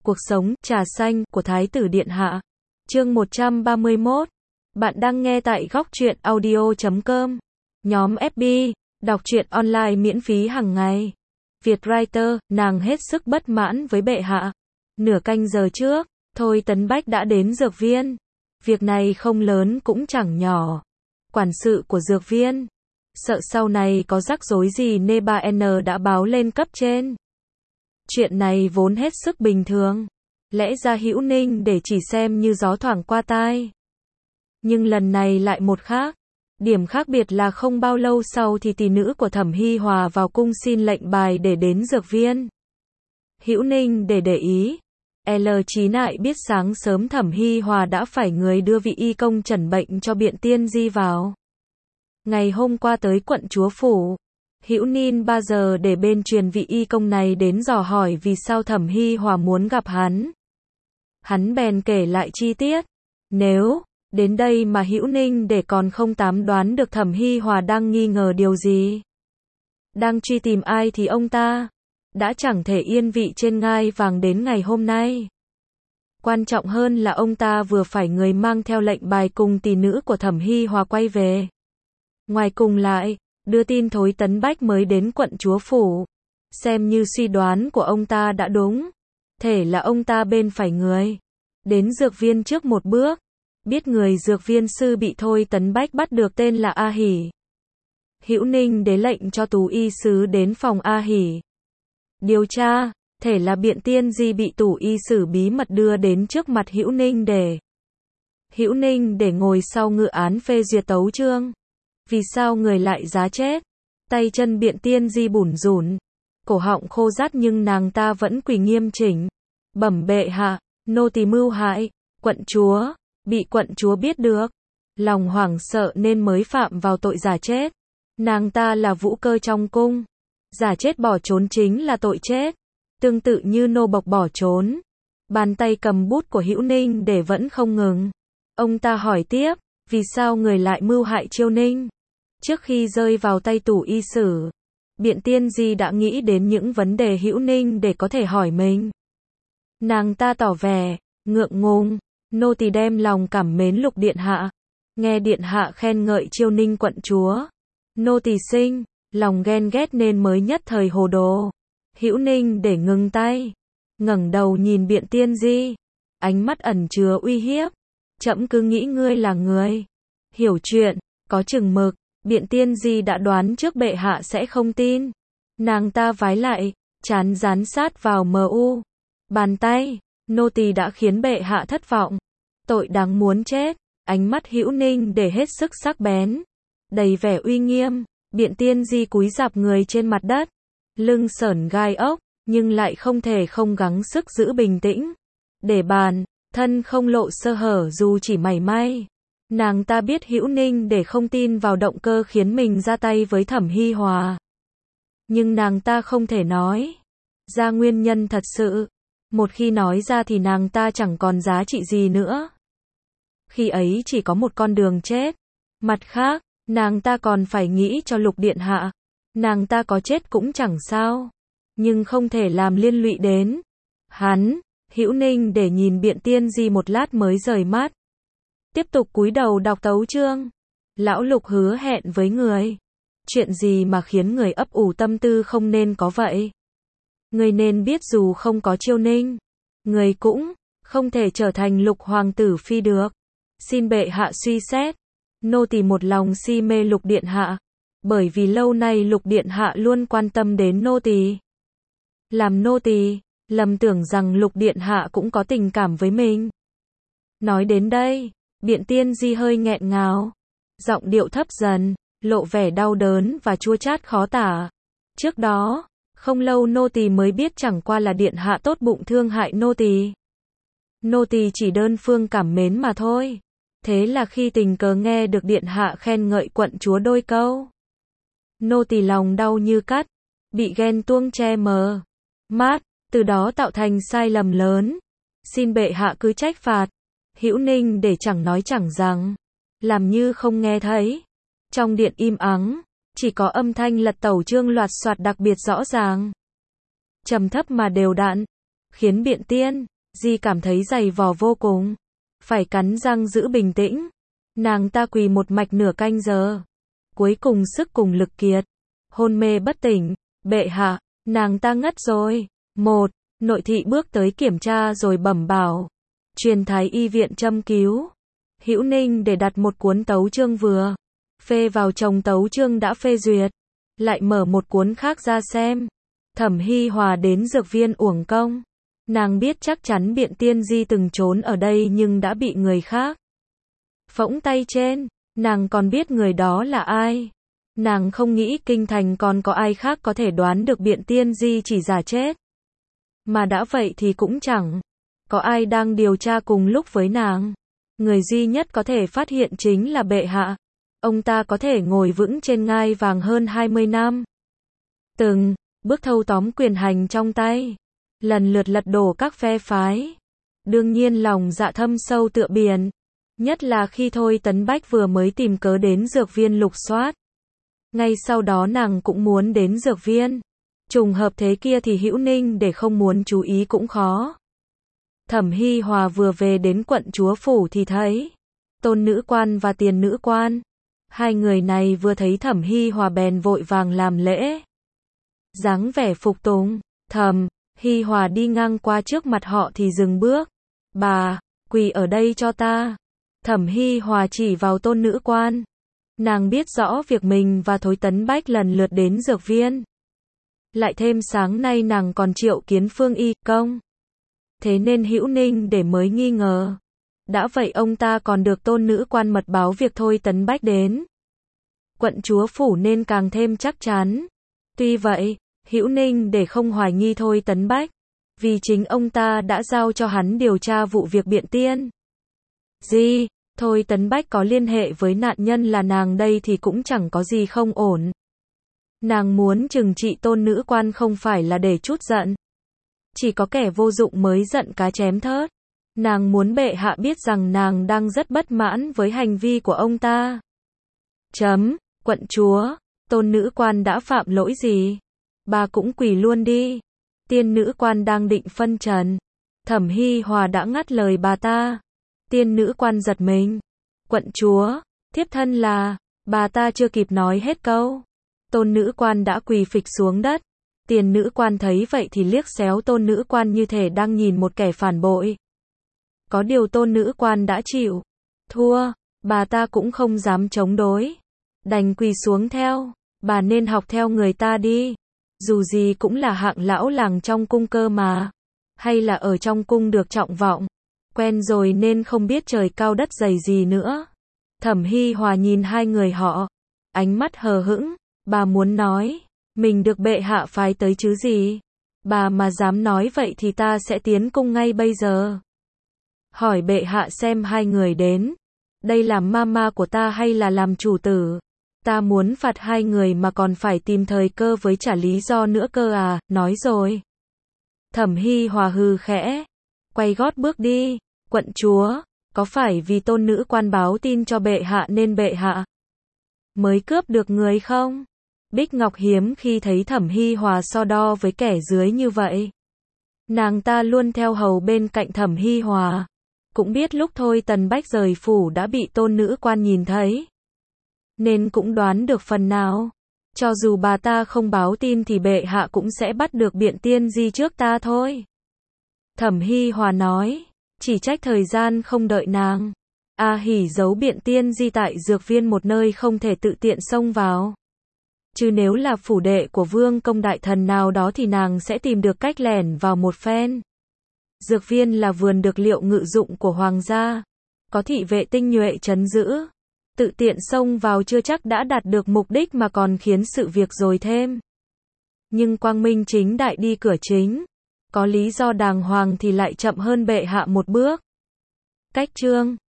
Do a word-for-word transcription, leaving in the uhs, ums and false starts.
Cuộc sống, trà xanh, của Thái tử Điện Hạ. Chương một trăm ba mươi mốt. Bạn đang nghe tại góc truyện audio chấm com. Nhóm ép bê, đọc truyện online miễn phí hàng ngày. Vietwriter, nàng hết sức bất mãn với bệ hạ. Nửa canh giờ trước, Thôi Tấn Bách đã đến dược viên. Việc này không lớn cũng chẳng nhỏ. Quản sự của dược viên, sợ sau này có rắc rối gì nên bà N đã báo lên cấp trên. Chuyện này vốn hết sức bình thường. Lẽ ra Hữu Ninh để chỉ xem như gió thoảng qua tai. Nhưng lần này lại một khác. Điểm khác biệt là không bao lâu sau thì tỷ nữ của Thẩm Hi Hòa vào cung xin lệnh bài để đến dược viên. Hữu Ninh để để ý. L Chí Nại biết sáng sớm Thẩm Hi Hòa đã phải người đưa vị y công chẩn bệnh cho Biện Tiên Di vào. Ngày hôm qua tới quận chúa phủ. Hữu Ninh ba giờ để bên truyền vị y công này đến dò hỏi vì sao Thẩm Hi Hòa muốn gặp hắn. Hắn bèn kể lại chi tiết. Nếu đến đây mà Hữu Ninh để còn không tám đoán được Thẩm Hi Hòa đang nghi ngờ điều gì, đang truy tìm ai thì ông ta đã chẳng thể yên vị trên ngai vàng đến ngày hôm nay. Quan trọng hơn là ông ta vừa phải người mang theo lệnh bài cùng tỷ nữ của Thẩm Hi Hòa quay về. Ngoài cùng lại, đưa tin Thôi Tấn Bách mới đến quận chúa phủ. Xem như suy đoán của ông ta đã đúng. Thể là ông ta bên phải người. Đến dược viên trước một bước. Biết người dược viên sư bị Thôi Tấn Bách bắt được tên là A Hỷ. Hữu Ninh đế lệnh cho tù y sứ đến phòng A Hỷ điều tra. Thể là Biện Tiên Di bị tù y sử bí mật đưa đến trước mặt Hữu Ninh để Hữu Ninh để ngồi sau ngự án phê duyệt tấu chương. Vì sao người lại giá chết? Tay chân Biện Tiên Di bủn rủn, cổ họng khô rát nhưng nàng ta vẫn quỳ nghiêm chỉnh. Bẩm bệ hạ, nô tỳ mưu hại quận chúa, bị quận chúa biết được, lòng hoảng sợ nên mới phạm vào tội giả chết. Nàng ta là vũ cơ trong cung, giả chết bỏ trốn chính là tội chết. Tương tự như nô bộc bỏ trốn. Bàn tay cầm bút của Hữu Ninh để vẫn không ngừng. Ông ta hỏi tiếp, vì sao người lại mưu hại Chiêu Ninh? Trước khi rơi vào tay tù y sử, Biện Tiên Di đã nghĩ đến những vấn đề Hữu Ninh để có thể hỏi mình. Nàng ta tỏ vẻ ngượng ngùng, nô tỳ đem lòng cảm mến Lục điện hạ, nghe điện hạ khen ngợi Chiêu Ninh quận chúa, nô tỳ sinh lòng ghen ghét nên mới nhất thời hồ đồ. Hữu Ninh để ngừng tay, ngẩng đầu nhìn Biện Tiên Di, ánh mắt ẩn chứa uy hiếp. Trẫm cứ nghĩ ngươi là người hiểu chuyện, có chừng mực. Biện Tiên Di đã đoán trước bệ hạ sẽ không tin. Nàng ta vái lại, trán dán sát vào mờ u bàn tay. Nô tỳ đã khiến bệ hạ thất vọng, tội đáng muốn chết. Ánh mắt Hữu Ninh để hết sức sắc bén, đầy vẻ uy nghiêm. Biện Tiên Di cúi rạp người trên mặt đất, lưng sởn gai ốc, nhưng lại không thể không gắng sức giữ bình tĩnh. Để bàn thân không lộ sơ hở dù chỉ mảy may. Nàng ta biết Hữu Ninh để không tin vào động cơ khiến mình ra tay với Thẩm Hi Hòa. Nhưng nàng ta không thể nói ra nguyên nhân thật sự. Một khi nói ra thì nàng ta chẳng còn giá trị gì nữa. Khi ấy chỉ có một con đường chết. Mặt khác, nàng ta còn phải nghĩ cho Lục điện hạ. Nàng ta có chết cũng chẳng sao, nhưng không thể làm liên lụy đến hắn. Hữu Ninh để nhìn Biện Tiên Di một lát mới rời mắt. Tiếp tục cúi đầu đọc tấu chương. Lão Lục hứa hẹn với người. Chuyện gì mà khiến người ấp ủ tâm tư không nên có vậy? Người nên biết dù không có Chiêu Ninh, người cũng không thể trở thành Lục hoàng tử phi được. Xin bệ hạ suy xét. Nô tỳ một lòng si mê Lục điện hạ, bởi vì lâu nay Lục điện hạ luôn quan tâm đến nô tỳ. Làm nô tỳ lầm tưởng rằng Lục điện hạ cũng có tình cảm với mình. Nói đến đây, Biện Tiên Di hơi nghẹn ngào, giọng điệu thấp dần, lộ vẻ đau đớn và chua chát khó tả. Trước đó, không lâu nô tỳ mới biết chẳng qua là điện hạ tốt bụng thương hại nô tỳ. Nô tỳ chỉ đơn phương cảm mến mà thôi. Thế là khi tình cờ nghe được điện hạ khen ngợi quận chúa đôi câu, nô tỳ lòng đau như cắt, bị ghen tuông che mờ mắt, từ đó tạo thành sai lầm lớn. Xin bệ hạ cứ trách phạt. Hữu Ninh để chẳng nói chẳng rằng, làm như không nghe thấy. Trong điện im ắng, chỉ có âm thanh lật tấu chương loạt soạt đặc biệt rõ ràng, trầm thấp mà đều đặn, khiến Biện Tiên Di cảm thấy dày vò vô cùng. Phải cắn răng giữ bình tĩnh. Nàng ta quỳ một mạch nửa canh giờ. Cuối cùng sức cùng lực kiệt. Hôn mê bất tỉnh. Bệ hạ, nàng ta ngất rồi. Một, nội thị bước tới kiểm tra rồi bẩm bảo. Truyền thái y viện châm cứu. Hữu Ninh để đặt một cuốn tấu chương vừa phê vào chồng tấu chương đã phê duyệt. Lại mở một cuốn khác ra xem. Thẩm Hi Hòa đến dược viên uổng công. Nàng biết chắc chắn Biện Tiên Di từng trốn ở đây nhưng đã bị người khác phỗng tay trên. Nàng còn biết người đó là ai. Nàng không nghĩ kinh thành còn có ai khác có thể đoán được Biện Tiên Di chỉ giả chết. Mà đã vậy thì cũng chẳng có ai đang điều tra cùng lúc với nàng. Người duy nhất có thể phát hiện chính là bệ hạ. Ông ta có thể ngồi vững trên ngai vàng hơn hai mươi năm. Từng bước thâu tóm quyền hành trong tay. Lần lượt lật đổ các phe phái. Đương nhiên lòng dạ thâm sâu tựa biển. Nhất là khi Thôi Tấn Bách vừa mới tìm cớ đến dược viên lục soát. Ngay sau đó nàng cũng muốn đến dược viên. Trùng hợp thế kia thì Hữu Ninh để không muốn chú ý cũng khó. Thẩm Hi Hòa vừa về đến quận chúa phủ thì thấy Tôn nữ quan và Tiền nữ quan. Hai người này vừa thấy Thẩm Hi Hòa bèn vội vàng làm lễ. Dáng vẻ phục tùng. Thẩm Hi Hòa đi ngang qua trước mặt họ thì dừng bước. Bà, quỳ ở đây cho ta. Thẩm Hi Hòa chỉ vào Tôn nữ quan. Nàng biết rõ việc mình và Thôi Tấn Bách lần lượt đến dược viên. Lại thêm sáng nay nàng còn triệu kiến Phương Y Công. Thế nên Hữu Ninh để mới nghi ngờ. Đã vậy ông ta còn được Tôn nữ quan mật báo việc Thôi Tấn Bách đến quận chúa phủ nên càng thêm chắc chắn. Tuy vậy, Hữu Ninh để không hoài nghi Thôi Tấn Bách. Vì chính ông ta đã giao cho hắn điều tra vụ việc Biện Tiên Di. Thôi Tấn Bách có liên hệ với nạn nhân là nàng đây thì cũng chẳng có gì không ổn. Nàng muốn trừng trị Tôn nữ quan không phải là để chút giận. Chỉ có kẻ vô dụng mới giận cá chém thớt. Nàng muốn bệ hạ biết rằng nàng đang rất bất mãn với hành vi của ông ta. Chấm, quận chúa, Tôn nữ quan đã phạm lỗi gì? Bà cũng quỳ luôn đi. Tiên nữ quan đang định phân trần. Thẩm Hi Hòa đã ngắt lời bà ta. Tiên nữ quan giật mình. Quận chúa, thiếp thân là, bà ta chưa kịp nói hết câu. Tôn nữ quan đã quỳ phịch xuống đất. Tiền nữ quan thấy vậy thì liếc xéo Tôn nữ quan như thể đang nhìn một kẻ phản bội. Có điều Tôn nữ quan đã chịu thua, bà ta cũng không dám chống đối. Đành quỳ xuống theo. Bà nên học theo người ta đi. Dù gì cũng là hạng lão làng trong cung cơ mà. Hay là ở trong cung được trọng vọng. Quen rồi nên không biết trời cao đất dày gì nữa. Thẩm Hi Hòa nhìn hai người họ. Ánh mắt hờ hững. Bà muốn nói. Mình được bệ hạ phái tới chứ gì. Bà mà dám nói vậy thì ta sẽ tiến cung ngay bây giờ. Hỏi bệ hạ xem hai người đến. Đây là mama của ta hay là làm chủ tử. Ta muốn phạt hai người mà còn phải tìm thời cơ với trả lý do nữa cơ à, nói rồi. Thẩm Hi Hòa hừ khẽ. Quay gót bước đi. Quận chúa, có phải vì Tôn nữ quan báo tin cho bệ hạ nên bệ hạ mới cướp được người không? Bích Ngọc hiếm khi thấy Thẩm Hi Hòa so đo với kẻ dưới như vậy. Nàng ta luôn theo hầu bên cạnh Thẩm Hi Hòa. Cũng biết lúc Thôi Tấn Bách rời phủ đã bị Tôn nữ quan nhìn thấy. Nên cũng đoán được phần nào. Cho dù bà ta không báo tin thì bệ hạ cũng sẽ bắt được Biện Tiên Di trước ta thôi. Thẩm Hi Hòa nói. Chỉ trách thời gian không đợi nàng. A Hỉ giấu Biện Tiên Di tại dược viên một nơi không thể tự tiện xông vào. Chứ nếu là phủ đệ của vương công đại thần nào đó thì nàng sẽ tìm được cách lẻn vào một phen. Dược viên là vườn được liệu ngự dụng của hoàng gia. Có thị vệ tinh nhuệ trấn giữ. Tự tiện xông vào chưa chắc đã đạt được mục đích mà còn khiến sự việc dồi thêm. Nhưng quang minh chính đại đi cửa chính. Có lý do đàng hoàng thì lại chậm hơn bệ hạ một bước. Cách chương